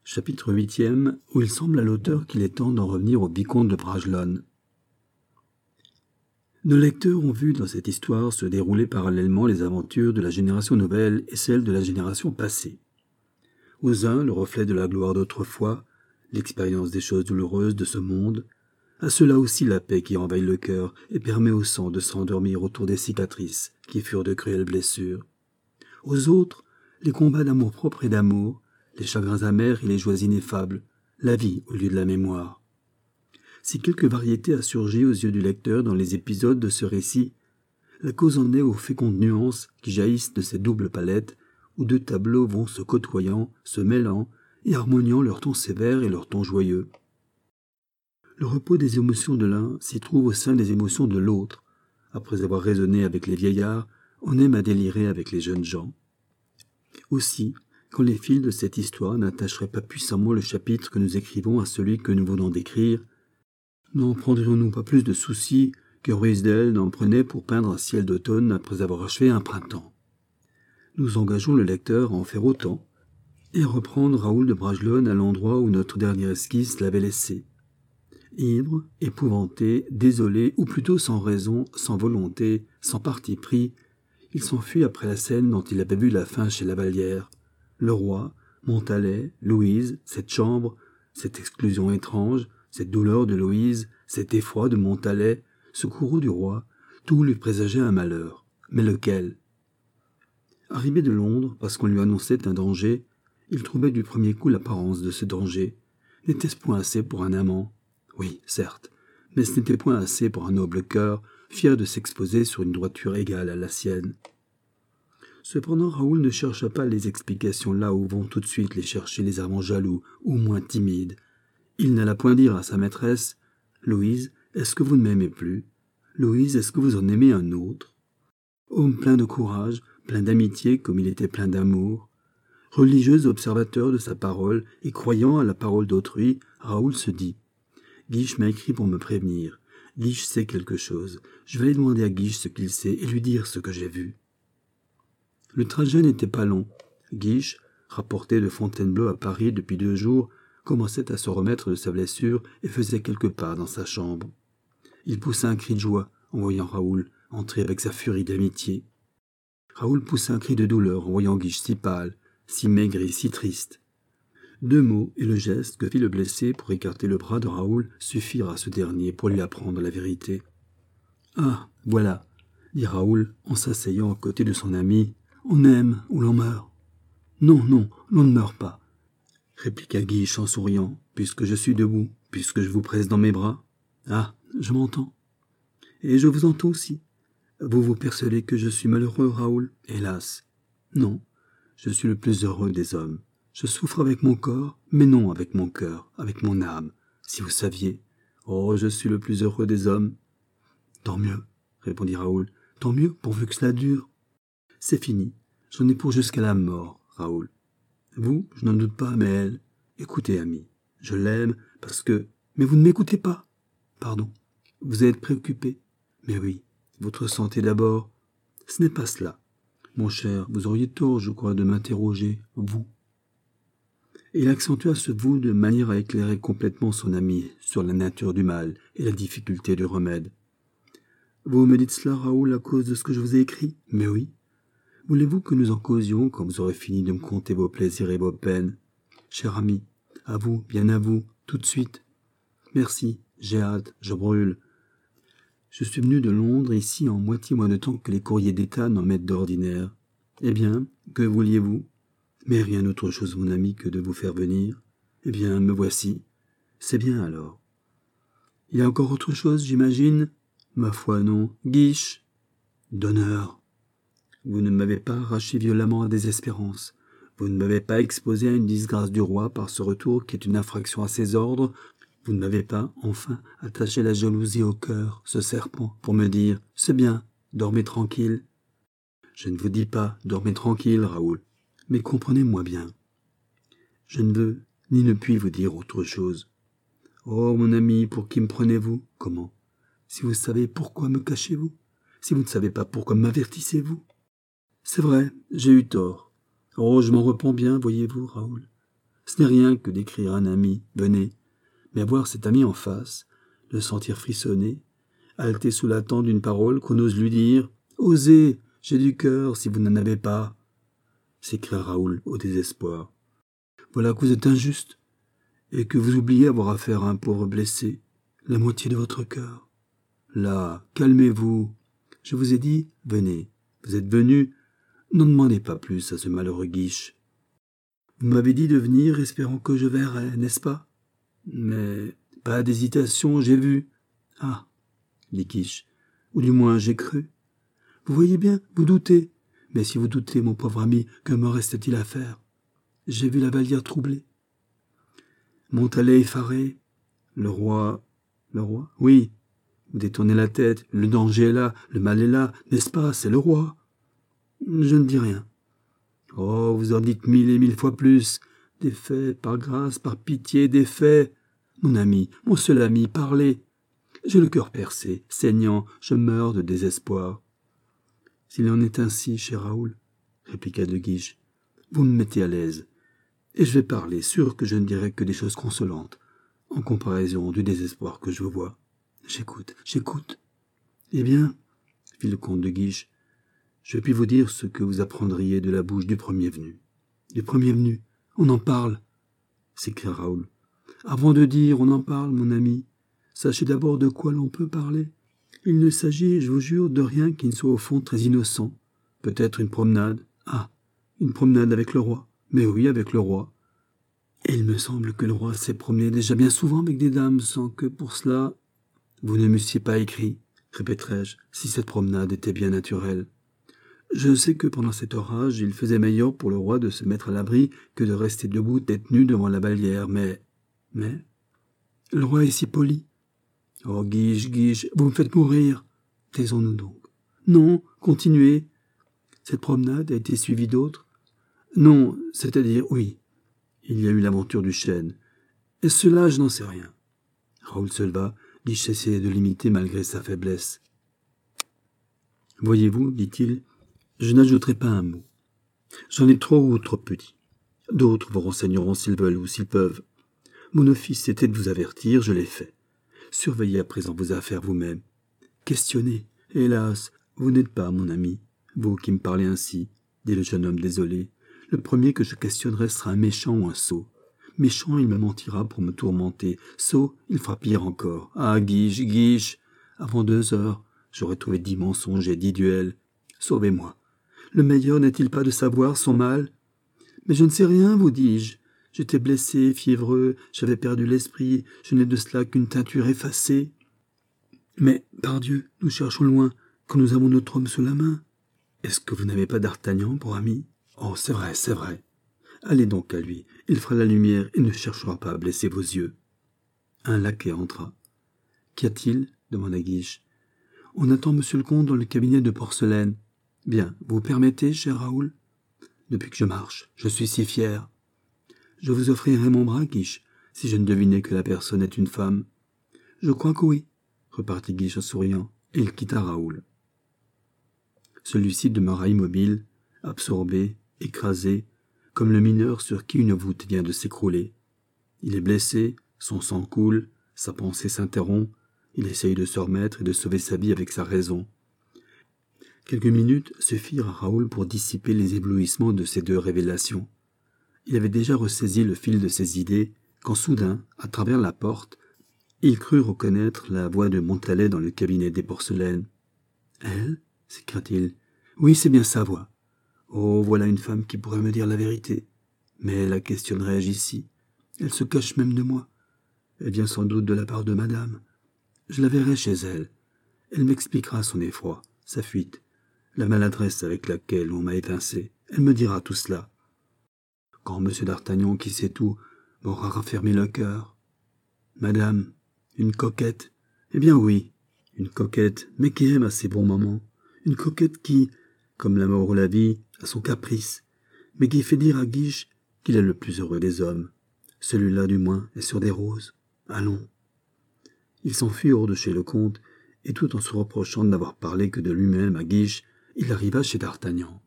Chapitre 8e, où il semble à l'auteur qu'il est temps d'en revenir au vicomte de Bragelonne. Nos lecteurs ont vu dans cette histoire se dérouler parallèlement les aventures de la génération nouvelle et celles de la génération passée. Aux uns, le reflet de la gloire d'autrefois, l'expérience des choses douloureuses de ce monde, à ceux-là aussi la paix qui envahit le cœur et permet au sang de s'endormir autour des cicatrices qui furent de cruelles blessures. Aux autres, les combats d'amour-propre et d'amour, les chagrins amers et les joies ineffables, la vie au lieu de la mémoire. Si quelque variété a surgi aux yeux du lecteur dans les épisodes de ce récit, la cause en est aux fécondes nuances qui jaillissent de ces doubles palettes où deux tableaux vont se côtoyant, se mêlant et harmoniant leur ton sévère et leur ton joyeux. Le repos des émotions de l'un s'y trouve au sein des émotions de l'autre. Après avoir raisonné avec les vieillards, on aime à délirer avec les jeunes gens. Aussi, quand les fils de cette histoire n'attacheraient pas puissamment le chapitre que nous écrivons à celui que nous venons d'écrire, n'en prendrions-nous pas plus de soucis que Ruysdael n'en prenait pour peindre un ciel d'automne après avoir achevé un printemps. Nous engageons le lecteur à en faire autant et à reprendre Raoul de Bragelonne à l'endroit où notre dernière esquisse l'avait laissé. Ivre, épouvanté, désolé, ou plutôt sans raison, sans volonté, sans parti pris, il s'enfuit après la scène dont il avait vu la fin chez la Vallière. Le roi, Montalais, Louise, cette chambre, cette exclusion étrange, cette douleur de Louise, cet effroi de Montalais, ce courroux du roi, tout lui présageait un malheur. Mais lequel ? Arrivé de Londres, parce qu'on lui annonçait un danger, il trouvait du premier coup l'apparence de ce danger. N'était-ce point assez pour un amant ? Oui, certes, mais ce n'était point assez pour un noble cœur, fier de s'exposer sur une droiture égale à la sienne. Cependant, Raoul ne chercha pas les explications là où vont tout de suite les chercher les amants jaloux ou moins timides. Il n'alla point dire à sa maîtresse « Louise, est-ce que vous ne m'aimez plus ? Louise, est-ce que vous en aimez un autre ?» Homme plein de courage, plein d'amitié comme il était plein d'amour, religieux observateur de sa parole et croyant à la parole d'autrui, Raoul se dit « Guiche m'a écrit pour me prévenir. Guiche sait quelque chose. Je vais aller demander à Guiche ce qu'il sait et lui dire ce que j'ai vu. » Le trajet n'était pas long. Guiche, rapporté de Fontainebleau à Paris depuis 2 jours, commençait à se remettre de sa blessure et faisait quelques pas dans sa chambre. Il poussa un cri de joie en voyant Raoul entrer avec sa furie d'amitié. Raoul poussa un cri de douleur en voyant Guiche si pâle, si maigre et si triste. 2 mots et le geste que fit le blessé pour écarter le bras de Raoul suffirent à ce dernier pour lui apprendre la vérité. « Ah, voilà !» dit Raoul en s'asseyant à côté de son ami. « On aime ou l'on meurt. »« Non, non, l'on ne meurt pas, » répliqua Guiche en souriant, « puisque je suis debout, puisque je vous presse dans mes bras. Ah, je m'entends. Et je vous entends aussi. Vous vous percevez que je suis malheureux, Raoul ? Hélas. Non, je suis le plus heureux des hommes. Je souffre avec mon corps, mais non avec mon cœur, avec mon âme. Si vous saviez. Oh, je suis le plus heureux des hommes. »« Tant mieux, » répondit Raoul. « Tant mieux, pourvu que cela dure. » « C'est fini. J'en ai pour jusqu'à la mort, Raoul. Vous, je n'en doute pas, mais elle... Écoutez, ami, je l'aime parce que... Mais vous ne m'écoutez pas. Pardon. Vous êtes préoccupé. Mais oui, votre santé d'abord. Ce n'est pas cela. Mon cher, vous auriez tort, je crois, de m'interroger, vous. » Et il accentua ce vous de manière à éclairer complètement son ami sur la nature du mal et la difficulté du remède. « Vous me dites cela, Raoul, à cause de ce que je vous ai écrit ? Mais oui. Voulez-vous que nous en causions quand vous aurez fini de me conter vos plaisirs et vos peines ? Cher ami, à vous, bien à vous, tout de suite. Merci, j'ai hâte, je brûle. Je suis venu de Londres ici en moitié moins de temps que les courriers d'État n'en mettent d'ordinaire. Eh bien, que vouliez-vous ? Mais rien autre chose, mon ami, que de vous faire venir. Eh bien, me voici. C'est bien alors. Il y a encore autre chose, j'imagine ? Ma foi, non. Guiche. D'honneur. Vous ne m'avez pas arraché violemment à désespérance. Vous ne m'avez pas exposé à une disgrâce du roi par ce retour qui est une infraction à ses ordres. Vous ne m'avez pas, enfin, attaché la jalousie au cœur, ce serpent, pour me dire « C'est bien, dormez tranquille. » Je ne vous dis pas « Dormez tranquille, Raoul », mais comprenez-moi bien. Je ne veux ni ne puis vous dire autre chose. Oh, mon ami, pour qui me prenez-vous ? Comment ? Si vous savez, pourquoi me cachez-vous ? Si vous ne savez pas, pourquoi m'avertissez-vous ? C'est vrai, j'ai eu tort. Oh, je m'en repens bien, voyez-vous, Raoul. Ce n'est rien que d'écrire un ami, venez. Mais voir cet ami en face, le sentir frissonner, halter sous l'attente d'une parole qu'on ose lui dire « Osez, j'ai du cœur si vous n'en avez pas !» s'écria Raoul au désespoir. « Voilà que vous êtes injuste, et que vous oubliez avoir affaire à un pauvre blessé, la moitié de votre cœur. Là, calmez-vous. Je vous ai dit, venez. Vous êtes venu. N'en demandez pas plus à ce malheureux Guiche. Vous m'avez dit de venir espérant que je verrais, n'est-ce pas? Mais pas d'hésitation, j'ai vu. Ah, dit Guiche, ou du moins j'ai cru. Vous voyez bien, vous doutez. Mais si vous doutez, mon pauvre ami, que me restait-il à faire? J'ai vu la Vallière troublée. Montalais effaré. Le roi... Oui. Vous détournez la tête. Le danger est là. Le mal est là. N'est-ce pas? C'est le roi. Je ne dis rien. Oh, vous en dites 1000 et 1000 fois plus. Des faits, par grâce, par pitié, des faits. Mon ami, mon seul ami, parlez. J'ai le cœur percé, saignant. Je meurs de désespoir. S'il en est ainsi, cher Raoul, répliqua De Guiche, vous me mettez à l'aise. Et je vais parler, sûr que je ne dirai que des choses consolantes, en comparaison du désespoir que je vous vois. J'écoute. Eh bien, fit le comte de Guiche, je puis vous dire ce que vous apprendriez de la bouche du premier venu. Du premier venu, on en parle, s'écria Raoul. Avant de dire on en parle, mon ami, sachez d'abord de quoi l'on peut parler. Il ne s'agit, je vous jure, de rien qui ne soit au fond très innocent. Peut-être une promenade. Ah, une promenade avec le roi. Mais oui, avec le roi. Et il me semble que le roi s'est promené déjà bien souvent avec des dames, sans que pour cela... Vous ne m'eussiez pas écrit, répéterai-je, si cette promenade était bien naturelle. Je sais que pendant cet orage, il faisait meilleur pour le roi de se mettre à l'abri que de rester debout tête nue devant la Vallière, mais... Le roi est si poli. Oh, Guiche, vous me faites mourir. Taisons-nous donc. Non, continuez. Cette promenade a été suivie d'autres? Non, c'est-à-dire, oui. Il y a eu l'aventure du chêne. Et cela, je n'en sais rien. Raoul se leva. Guiche essayait de l'imiter malgré sa faiblesse. Voyez-vous, dit-il, je n'ajouterai pas un mot. J'en ai trop ou trop petit. D'autres vous renseigneront s'ils veulent ou s'ils peuvent. Mon office était de vous avertir, je l'ai fait. Surveillez à présent vos affaires vous-même. Questionnez. Hélas, vous n'êtes pas mon ami, vous qui me parlez ainsi, dit le jeune homme désolé. Le premier que je questionnerai sera un méchant ou un sot. Méchant, il me mentira pour me tourmenter. Sot, il fera pire encore. Ah, Guiche, avant 2 heures, j'aurais trouvé 10 mensonges et 10 duels. Sauvez-moi. Le meilleur n'est-il pas de savoir son mal? Mais je ne sais rien, vous dis-je. J'étais blessé, fiévreux, j'avais perdu l'esprit, je n'ai de cela qu'une teinture effacée. Mais, pardieu, nous cherchons loin, quand nous avons notre homme sous la main. Est-ce que vous n'avez pas d'Artagnan pour ami? Oh, c'est vrai. Allez donc à lui, il fera la lumière et ne cherchera pas à blesser vos yeux. Un laquais entra. Qu'y a-t-il? demanda Guiche. On attend monsieur le comte dans le cabinet de porcelaine. Bien, vous permettez, cher Raoul? Depuis que je marche, je suis si fier. Je vous offrirai mon bras, Guiche, si je ne devinais que la personne est une femme. Je crois que oui, repartit Guiche en souriant, et il quitta Raoul. Celui-ci demeura immobile, absorbé, écrasé, comme le mineur sur qui une voûte vient de s'écrouler. Il est blessé, son sang coule, sa pensée s'interrompt, il essaye de se remettre et de sauver sa vie avec sa raison. Quelques minutes suffirent à Raoul pour dissiper les éblouissements de ces 2 révélations. Il avait déjà ressaisi le fil de ses idées, quand soudain, à travers la porte, il crut reconnaître la voix de Montalais dans le cabinet des porcelaines. « Elle » s'écria-t-il. « Oui, c'est bien sa voix. Oh, voilà une femme qui pourrait me dire la vérité. Mais la questionnerai-je ici? Elle se cache même de moi. Elle vient sans doute de la part de madame. Je la verrai chez elle. Elle m'expliquera son effroi, sa fuite, la maladresse avec laquelle on m'a évincé. Elle me dira tout cela. Quand M. d'Artagnan, qui sait tout, m'aura raffermi le cœur. Madame, une coquette? Eh bien oui, une coquette, mais qui aime à ses bons moments. Une coquette qui, comme la mort ou la vie, a son caprice, mais qui fait dire à Guiche qu'il est le plus heureux des hommes. Celui-là, du moins, est sur des roses. Allons. Il s'enfuit hors de chez le comte, et tout en se reprochant de n'avoir parlé que de lui-même à Guiche, il arriva chez d'Artagnan.